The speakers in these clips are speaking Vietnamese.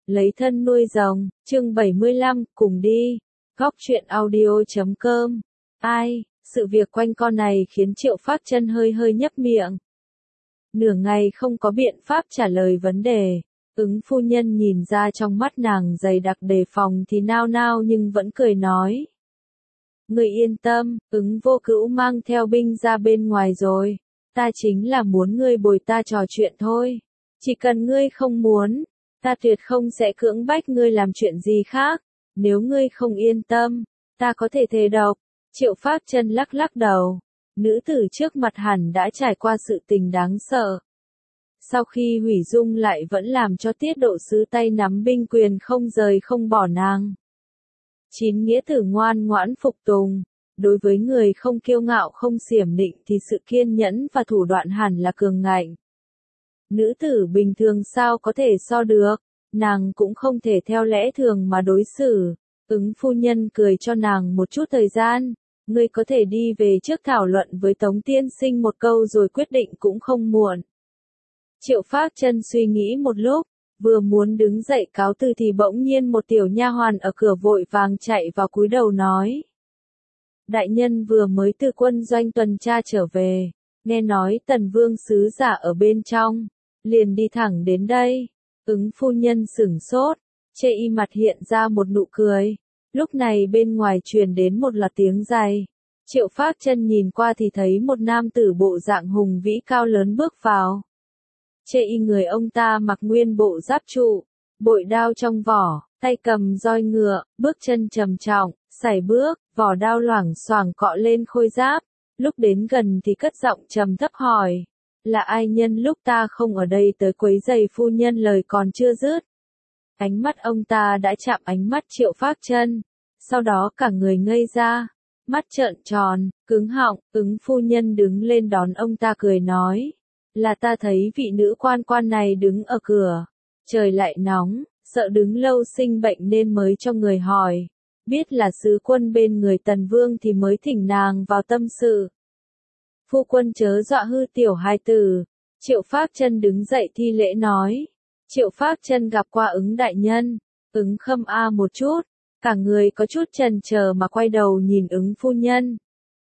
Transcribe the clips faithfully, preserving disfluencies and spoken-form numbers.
Lấy thân nuôi rồng, chương bảy mươi lăm, cùng đi. Góc truyện audio chấm com. Ai, sự việc quanh con này khiến Triệu Phác Chân hơi hơi nhấp miệng. Nửa ngày không có biện pháp trả lời vấn đề. Ứng phu nhân nhìn ra trong mắt nàng dày đặc đề phòng thì nao nao nhưng vẫn cười nói. Người yên tâm, Ứng Vô Cữu mang theo binh ra bên ngoài rồi. Ta chính là muốn ngươi bồi ta trò chuyện thôi. Chỉ cần ngươi không muốn, ta tuyệt không sẽ cưỡng bách ngươi làm chuyện gì khác. Nếu ngươi không yên tâm, ta có thể thề độc. Triệu Phác Chân lắc lắc đầu. Nữ tử trước mặt hẳn đã trải qua sự tình đáng sợ. Sau khi hủy dung lại vẫn làm cho Tiết Độ Sứ tay nắm binh quyền không rời không bỏ nàng. Chín nghĩa tử ngoan ngoãn phục tùng. Đối với người không kiêu ngạo không xiểm nịnh thì sự kiên nhẫn và thủ đoạn hẳn là cường ngạnh. Nữ tử bình thường sao có thể so được, nàng cũng không thể theo lẽ thường mà đối xử. Ứng phu nhân cười cho nàng một chút thời gian, ngươi có thể đi về trước thảo luận với Tống tiên sinh một câu rồi quyết định cũng không muộn. Triệu Phác Chân suy nghĩ một lúc, vừa muốn đứng dậy cáo từ thì bỗng nhiên một tiểu nha hoàn ở cửa vội vàng chạy vào cúi đầu nói. Đại nhân vừa mới từ quân doanh tuần tra trở về, nghe nói Tần Vương sứ giả ở bên trong, liền đi thẳng đến đây. Ứng phu nhân sửng sốt, chê y mặt hiện ra một nụ cười. Lúc này bên ngoài truyền đến một loạt tiếng giày. Triệu Phác Chân nhìn qua thì thấy một nam tử bộ dạng hùng vĩ cao lớn bước vào. Chê y người ông ta mặc nguyên bộ giáp trụ, bội đao trong vỏ, tay cầm roi ngựa, bước chân trầm trọng, sải bước, vỏ đao loảng xoảng cọ lên khôi giáp. Lúc đến gần thì cất giọng trầm thấp hỏi, là ai nhân lúc ta không ở đây tới quấy rầy phu nhân lời còn chưa dứt. Ánh mắt ông ta đã chạm ánh mắt Triệu Phác Chân, sau đó cả người ngây ra, mắt trợn tròn, cứng họng. Ứng phu nhân đứng lên đón ông ta cười nói, là ta thấy vị nữ quan quan này đứng ở cửa, trời lại nóng, sợ đứng lâu sinh bệnh nên mới cho người hỏi, biết là sứ quân bên người Tần Vương thì mới thỉnh nàng vào tâm sự. Phu quân chớ dọa hư tiểu hài tử. Triệu Phác Chân đứng dậy thi lễ nói. Triệu Phác Chân gặp qua Ứng đại nhân. Ứng khâm a một chút, cả người có chút chần chờ mà quay đầu nhìn Ứng phu nhân.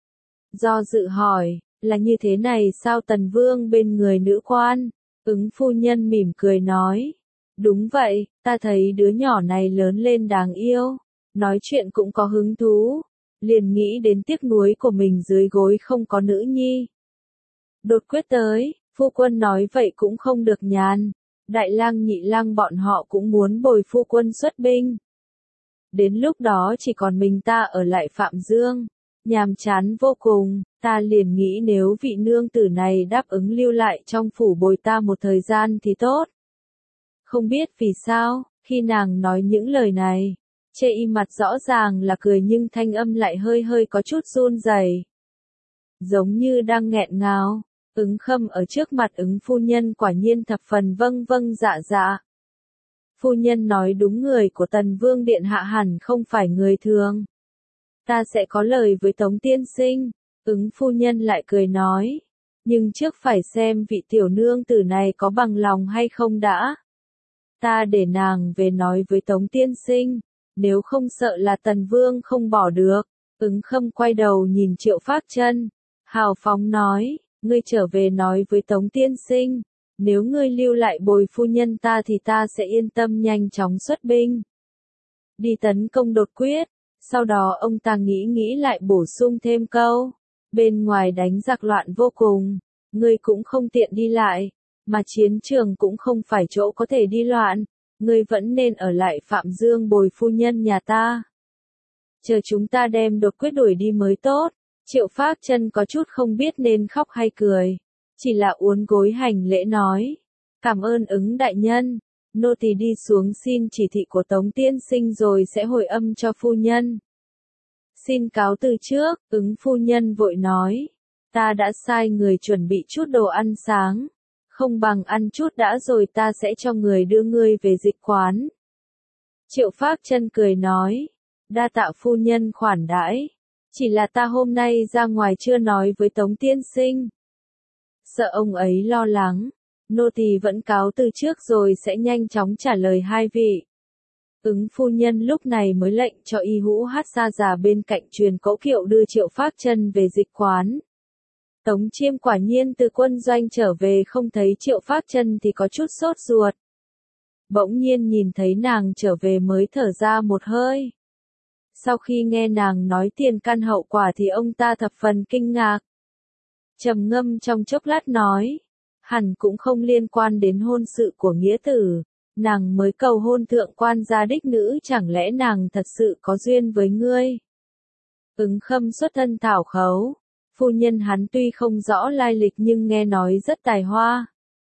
Do dự hỏi, là như thế này sao Tần Vương bên người nữ quan? Ứng phu nhân mỉm cười nói. Đúng vậy, ta thấy đứa nhỏ này lớn lên đáng yêu, nói chuyện cũng có hứng thú. Liền nghĩ đến tiếc nuối của mình dưới gối không có nữ nhi. Đột quyết tới, phu quân nói vậy cũng không được nhàn. Đại lang nhị lang bọn họ cũng muốn bồi phu quân xuất binh. Đến lúc đó chỉ còn mình ta ở lại Phạm Dương, nhàm chán vô cùng. Ta liền nghĩ nếu vị nương tử này đáp ứng lưu lại trong phủ bồi ta một thời gian thì tốt. Không biết vì sao, khi nàng nói những lời này, chê y mặt rõ ràng là cười nhưng thanh âm lại hơi hơi có chút run rẩy, giống như đang nghẹn ngào. Ứng Khâm ở trước mặt Ứng phu nhân quả nhiên thập phần vâng vâng dạ dạ. Phu nhân nói đúng, người của Tần Vương điện hạ hẳn không phải người thường. Ta sẽ có lời với Tống tiên sinh. Ứng phu nhân lại cười nói, nhưng trước phải xem vị tiểu nương tử này có bằng lòng hay không đã. Ta để nàng về nói với Tống tiên sinh. Nếu không sợ là Tần Vương không bỏ được. Ứng Khâm quay đầu nhìn Triệu Phác Chân, hào phóng nói, ngươi trở về nói với Tống tiên sinh, nếu ngươi lưu lại bồi phu nhân ta thì ta sẽ yên tâm nhanh chóng xuất binh. Đi tấn công đột quyết. Sau đó ông ta nghĩ nghĩ lại bổ sung thêm câu, bên ngoài đánh giặc loạn vô cùng, ngươi cũng không tiện đi lại, mà chiến trường cũng không phải chỗ có thể đi loạn. Ngươi vẫn nên ở lại Phạm Dương bồi phu nhân nhà ta. Chờ chúng ta đem đột quyết đuổi đi mới tốt. Triệu Phác Chân có chút không biết nên khóc hay cười. Chỉ là uốn gối hành lễ nói. Cảm ơn Ứng đại nhân. Nô tỳ đi xuống xin chỉ thị của Tống tiên sinh rồi sẽ hồi âm cho phu nhân. Xin cáo từ trước. Ứng phu nhân vội nói. Ta đã sai người chuẩn bị chút đồ ăn sáng. Không bằng ăn chút đã rồi ta sẽ cho người đưa ngươi về dịch quán. Triệu Phác Chân cười nói, đa tạ phu nhân khoản đãi, chỉ là ta hôm nay ra ngoài chưa nói với Tống tiên sinh. Sợ ông ấy lo lắng, nô tỳ vẫn cáo từ trước rồi sẽ nhanh chóng trả lời hai vị. Ứng phu nhân lúc này mới lệnh cho Y Hữu Hát xa già bên cạnh truyền cỗ kiệu đưa Triệu Phác Chân về dịch quán. Tống Chiêm quả nhiên từ quân doanh trở về không thấy Triệu Phác Chân thì có chút sốt ruột. Bỗng nhiên nhìn thấy nàng trở về mới thở ra một hơi. Sau khi nghe nàng nói tiền căn hậu quả thì ông ta thập phần kinh ngạc. Trầm ngâm trong chốc lát nói, hẳn cũng không liên quan đến hôn sự của nghĩa tử, nàng mới cầu hôn thượng quan gia đích nữ, chẳng lẽ nàng thật sự có duyên với ngươi? Ứng Khâm xuất thân thảo khấu, phu nhân hắn tuy không rõ lai lịch nhưng nghe nói rất tài hoa.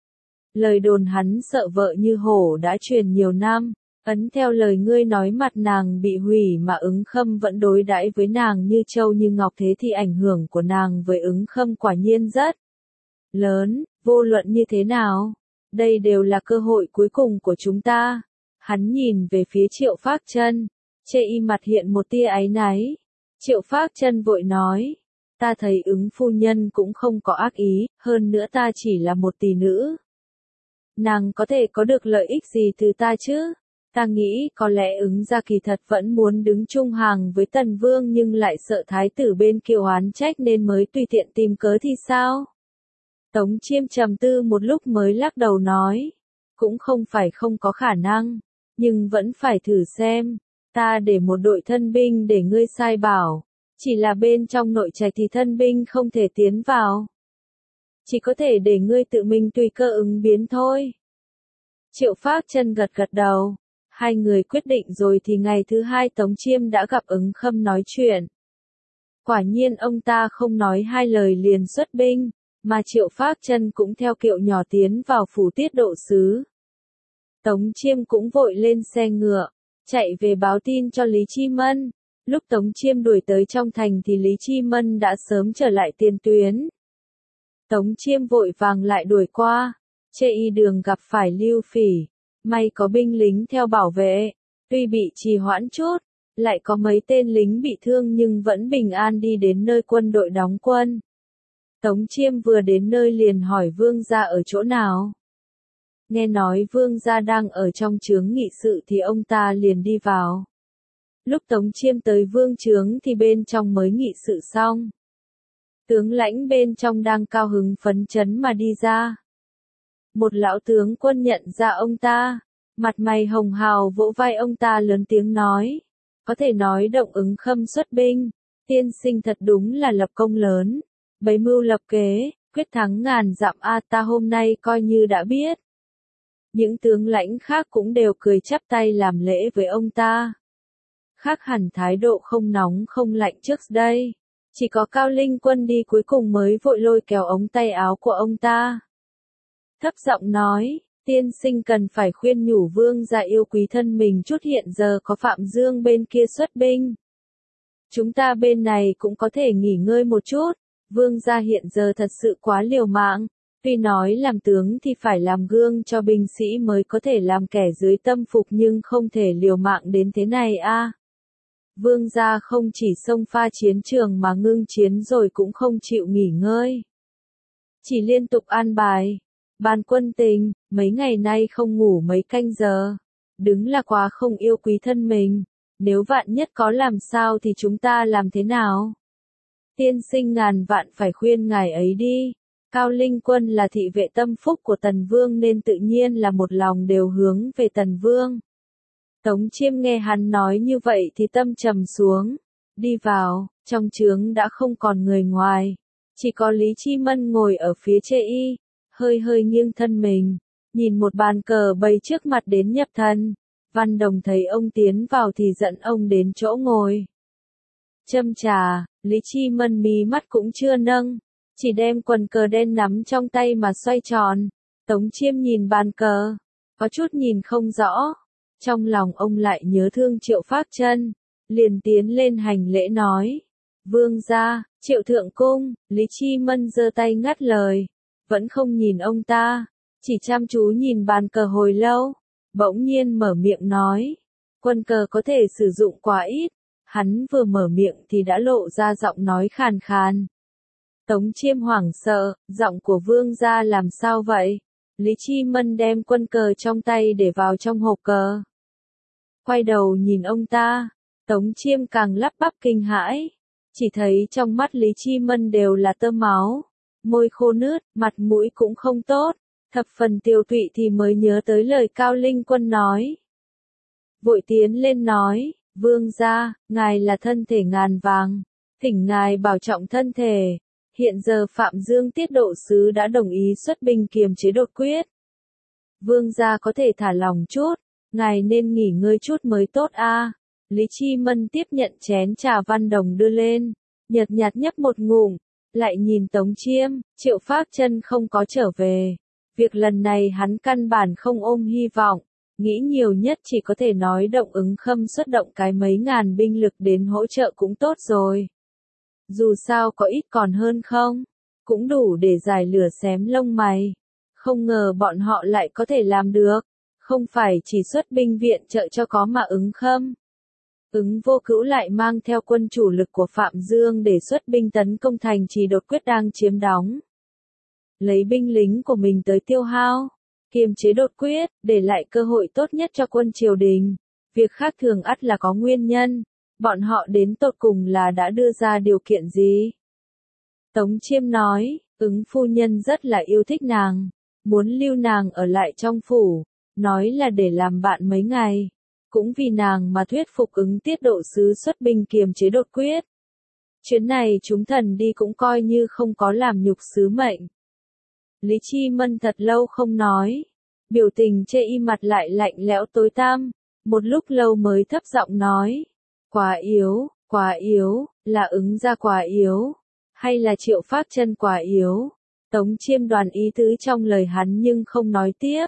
Lời đồn hắn sợ vợ như hổ đã truyền nhiều năm, ấn theo lời ngươi nói mặt nàng bị hủy mà Ứng Khâm vẫn đối đãi với nàng như châu như ngọc, thế thì ảnh hưởng của nàng với Ứng Khâm quả nhiên rất lớn, vô luận như thế nào. Đây đều là cơ hội cuối cùng của chúng ta. Hắn nhìn về phía Triệu Phác Chân, chê y mặt hiện một tia áy náy. Triệu Phác Chân vội nói, ta thấy Ứng phu nhân cũng không có ác ý, hơn nữa ta chỉ là một tỷ nữ. Nàng có thể có được lợi ích gì từ ta chứ? Ta nghĩ có lẽ Ứng gia kỳ thật vẫn muốn đứng chung hàng với Tần Vương nhưng lại sợ thái tử bên kia oán trách nên mới tùy tiện tìm cớ thì sao? Tống Chiêm trầm tư một lúc mới lắc đầu nói, cũng không phải không có khả năng, nhưng vẫn phải thử xem. Ta để một đội thân binh để ngươi sai bảo, chỉ là bên trong nội trạch thì thân binh không thể tiến vào. Chỉ có thể để ngươi tự mình tùy cơ ứng biến thôi. Triệu Phác Chân gật gật đầu, hai người quyết định rồi thì ngày thứ hai Tống Chiêm đã gặp Ứng Khâm nói chuyện. Quả nhiên ông ta không nói hai lời liền xuất binh, mà Triệu Phác Chân cũng theo kiệu nhỏ tiến vào phủ tiết độ sứ. Tống Chiêm cũng vội lên xe ngựa, chạy về báo tin cho Lý Chi Mân. Lúc Tống Chiêm đuổi tới trong thành thì Lý Chi Mân đã sớm trở lại tiền tuyến. Tống Chiêm vội vàng lại đuổi qua, chê y đường gặp phải Lưu Phỉ, may có binh lính theo bảo vệ, tuy bị trì hoãn chút, lại có mấy tên lính bị thương nhưng vẫn bình an đi đến nơi quân đội đóng quân. Tống Chiêm vừa đến nơi liền hỏi vương gia ở chỗ nào. Nghe nói vương gia đang ở trong trướng nghị sự thì ông ta liền đi vào. Lúc Tống Chiêm tới vương trướng thì bên trong mới nghị sự xong. Tướng lãnh bên trong đang cao hứng phấn chấn mà đi ra. Một lão tướng quân nhận ra ông ta, mặt mày hồng hào vỗ vai ông ta lớn tiếng nói, có thể nói động Ứng Khâm xuất binh, tiên sinh thật đúng là lập công lớn, bày mưu lập kế, quyết thắng ngàn dặm a ta hôm nay coi như đã biết. Những tướng lãnh khác cũng đều cười chắp tay làm lễ với ông ta. Khác hẳn thái độ không nóng không lạnh trước đây. Chỉ có Cao Linh Quân đi cuối cùng mới vội lôi kéo ống tay áo của ông ta. Thấp giọng nói, tiên sinh cần phải khuyên nhủ vương gia yêu quý thân mình chút, hiện giờ có Phạm Dương bên kia xuất binh. Chúng ta bên này cũng có thể nghỉ ngơi một chút, vương gia hiện giờ thật sự quá liều mạng. Tuy nói làm tướng thì phải làm gương cho binh sĩ mới có thể làm kẻ dưới tâm phục nhưng không thể liều mạng đến thế này a. Vương gia không chỉ xông pha chiến trường mà ngưng chiến rồi cũng không chịu nghỉ ngơi. Chỉ liên tục an bài, ban quân tình, mấy ngày nay không ngủ mấy canh giờ. Đứng là quá không yêu quý thân mình, nếu vạn nhất có làm sao thì chúng ta làm thế nào? Tiên sinh ngàn vạn phải khuyên ngài ấy đi. Cao Linh Quân là thị vệ tâm phúc của Tần Vương nên tự nhiên là một lòng đều hướng về Tần Vương. Tống Chiêm nghe hắn nói như vậy thì tâm trầm xuống. Đi vào, trong trướng đã không còn người ngoài. Chỉ có Lý Chi Mân ngồi ở phía chê y, hơi hơi nghiêng thân mình, nhìn một bàn cờ bày trước mặt đến nhập thần. Văn Đồng thấy ông tiến vào thì dẫn ông đến chỗ ngồi. Châm trà, Lý Chi Mân mí mắt cũng chưa nâng, chỉ đem quần cờ đen nắm trong tay mà xoay tròn. Tống Chiêm nhìn bàn cờ, có chút nhìn không rõ. Trong lòng ông lại nhớ thương Triệu Phác Chân, liền tiến lên hành lễ nói. Vương gia, Triệu Thượng Cung. Lý Chi Mân giơ tay ngắt lời, vẫn không nhìn ông ta, chỉ chăm chú nhìn bàn cờ hồi lâu, bỗng nhiên mở miệng nói. Quân cờ có thể sử dụng quá ít, hắn vừa mở miệng thì đã lộ ra giọng nói khàn khàn. Tống Chiêm hoảng sợ, giọng của vương gia làm sao vậy? Lý Chi Mân đem quân cờ trong tay để vào trong hộp cờ. Quay đầu nhìn ông ta, Tống Chiêm càng lắp bắp kinh hãi. Chỉ thấy trong mắt Lý Chi Mân đều là tơ máu, môi khô nướt, mặt mũi cũng không tốt, thập phần tiều tụy thì mới nhớ tới lời Cao Linh Quân nói. Vội tiến lên nói, vương gia, ngài là thân thể ngàn vàng, thỉnh ngài bảo trọng thân thể. Hiện giờ Phạm Dương tiết độ sứ đã đồng ý xuất binh kiềm chế đột quyết. Vương gia có thể thả lòng chút, ngài nên nghỉ ngơi chút mới tốt a. Lý Chi Mân tiếp nhận chén trà Văn Đồng đưa lên, nhợt nhạt nhấp một ngụm, lại nhìn Tống Chiêm. Triệu Phác Chân không có trở về. Việc lần này hắn căn bản không ôm hy vọng, nghĩ nhiều nhất chỉ có thể nói Động Ứng Khâm xuất động cái mấy ngàn binh lực đến hỗ trợ cũng tốt rồi. Dù sao có ít còn hơn không, cũng đủ để giải lửa xém lông mày. Không ngờ bọn họ lại có thể làm được, không phải chỉ xuất binh viện trợ cho có mà Ứng Khâm. Ứng Vô Cữu lại mang theo quân chủ lực của Phạm Dương để xuất binh tấn công thành trì đột quyết đang chiếm đóng. Lấy binh lính của mình tới tiêu hao, kiềm chế đột quyết, để lại cơ hội tốt nhất cho quân triều đình. Việc khác thường ắt là có nguyên nhân, bọn họ đến tột cùng là đã đưa ra điều kiện gì? Tống Chiêm nói, Ứng phu nhân rất là yêu thích nàng, muốn lưu nàng ở lại trong phủ, nói là để làm bạn mấy ngày. Cũng vì nàng mà thuyết phục Ứng tiết độ sứ xuất binh kiềm chế đột quyết. Chuyến này chúng thần đi cũng coi như không có làm nhục sứ mệnh. Lý Chi Mân thật lâu không nói, biểu tình chê y mặt lại lạnh lẽo tối tăm, một lúc lâu mới thấp giọng nói, quá yếu, quá yếu, là Ứng gia quá yếu, hay là Triệu Phác Chân quá yếu? Tống Chiêm đoán ý tứ trong lời hắn nhưng không nói tiếp.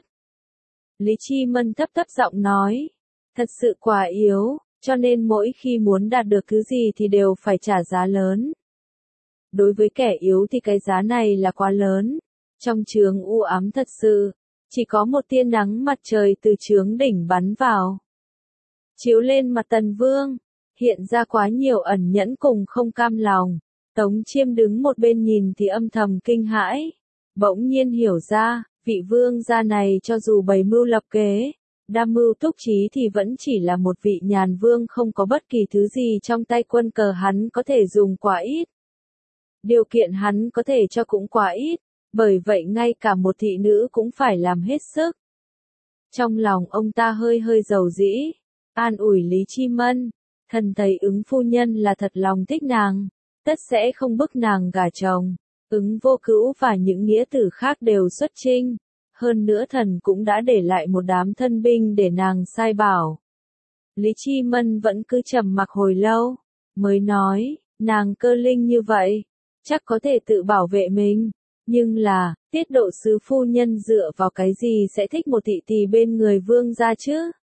Lý Chi Mân thấp thấp giọng nói, thật sự quá yếu, cho nên mỗi khi muốn đạt được thứ gì thì đều phải trả giá lớn. Đối với kẻ yếu thì cái giá này là quá lớn. Trong trướng u ám thật sự, chỉ có một tia nắng mặt trời từ trướng đỉnh bắn vào, chiếu lên mặt Tần Vương, hiện ra quá nhiều ẩn nhẫn cùng không cam lòng. Tống Chiêm đứng một bên nhìn thì âm thầm kinh hãi, bỗng nhiên hiểu ra, vị vương gia này cho dù bày mưu lập kế, đam mưu túc trí thì vẫn chỉ là một vị nhàn vương không có bất kỳ thứ gì trong tay, quân cờ hắn có thể dùng quá ít. Điều kiện hắn có thể cho cũng quá ít, bởi vậy ngay cả một thị nữ cũng phải làm hết sức. Trong lòng ông ta hơi hơi dầu dĩ, an ủi Lý Chi Mân, thần thấy Ứng phu nhân là thật lòng thích nàng, tất sẽ không bức nàng gả chồng. Ứng Vô Cữu và những nghĩa tử khác đều xuất chinh, hơn nữa thần cũng đã để lại một đám thân binh để nàng sai bảo. Lý Chi Mân vẫn cứ trầm mặc hồi lâu, mới nói, nàng cơ linh như vậy, chắc có thể tự bảo vệ mình, nhưng là, tiết độ sứ phu nhân dựa vào cái gì sẽ thích một thị tỳ bên người vương gia chứ?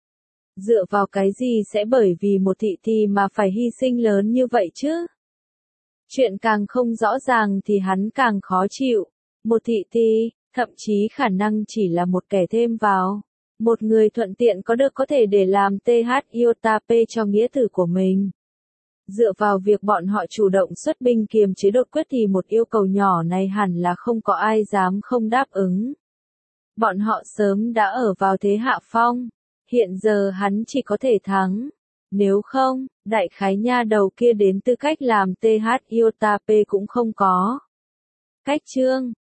Dựa vào cái gì sẽ bởi vì một thị tỳ mà phải hy sinh lớn như vậy chứ? Chuyện càng không rõ ràng thì hắn càng khó chịu. Một thị tỳ, thậm chí khả năng chỉ là một kẻ thêm vào. Một người thuận tiện có được có thể để làm tê hát iota pê cho nghĩa tử của mình. Dựa vào việc bọn họ chủ động xuất binh kiềm chế đột quyết thì một yêu cầu nhỏ này hẳn là không có ai dám không đáp ứng. Bọn họ sớm đã ở vào thế hạ phong, hiện giờ hắn chỉ có thể thắng. Nếu không, đại khái nha đầu kia đến tư cách làm tê hát iota pê cũng không có. Cách chương